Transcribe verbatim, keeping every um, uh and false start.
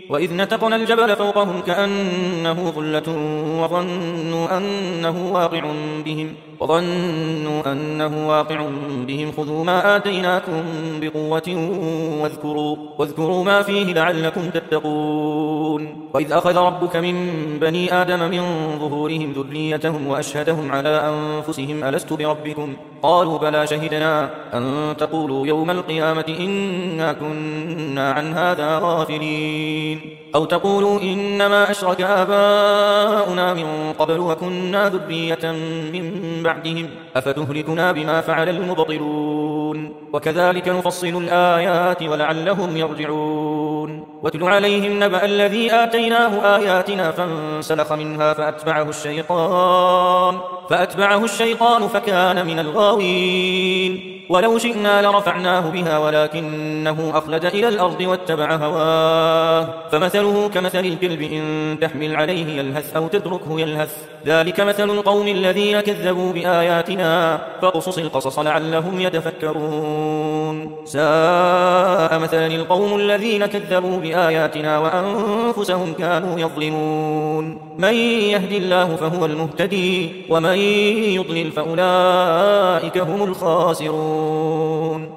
وإذ نتقنا الجبل فوقهم كأنه ظلة وظنوا أنه واقع بهم وظنوا أنه واقع بهم خذوا ما آتيناكم بقوة واذكروا, واذكروا ما فيه لعلكم تتقون. وإذ أخذ ربك من بني آدم من ظهورهم ذريتهم وأشهدهم على أنفسهم ألست بربكم قالوا بلى شهدنا أن تقولوا يوم القيامة إنا كنا عن هذا غافلين أو تقولوا إنما أشرك آباؤنا من قبل وكنا ذرية من بعدهم أفتهلكنا بما فعل المبطلون وكذلك نفصل الآيات ولعلهم يرجعون. واتل عليهم نبأ الذي آتيناه آياتنا فانسلخ منها فأتبعه الشيطان فأتبعه الشيطان فكان من الغاوين ولو شئنا لرفعناه بها ولكنه أخلد إلى الأرض واتبع هواه فمثله كمثل الكلب إن تحمل عليه يلهث أو تتركه يلهث ذلك مثل القوم الذين كذبوا بآياتنا فاقصص القصص لعلهم يتفكرون. ساء مثلا القوم الذين كذبوا بآياتنا وأنفسهم كانوا يظلمون. من يهدي الله فهو المهتدي ومن يضلل فأولئك هم الخاسرون.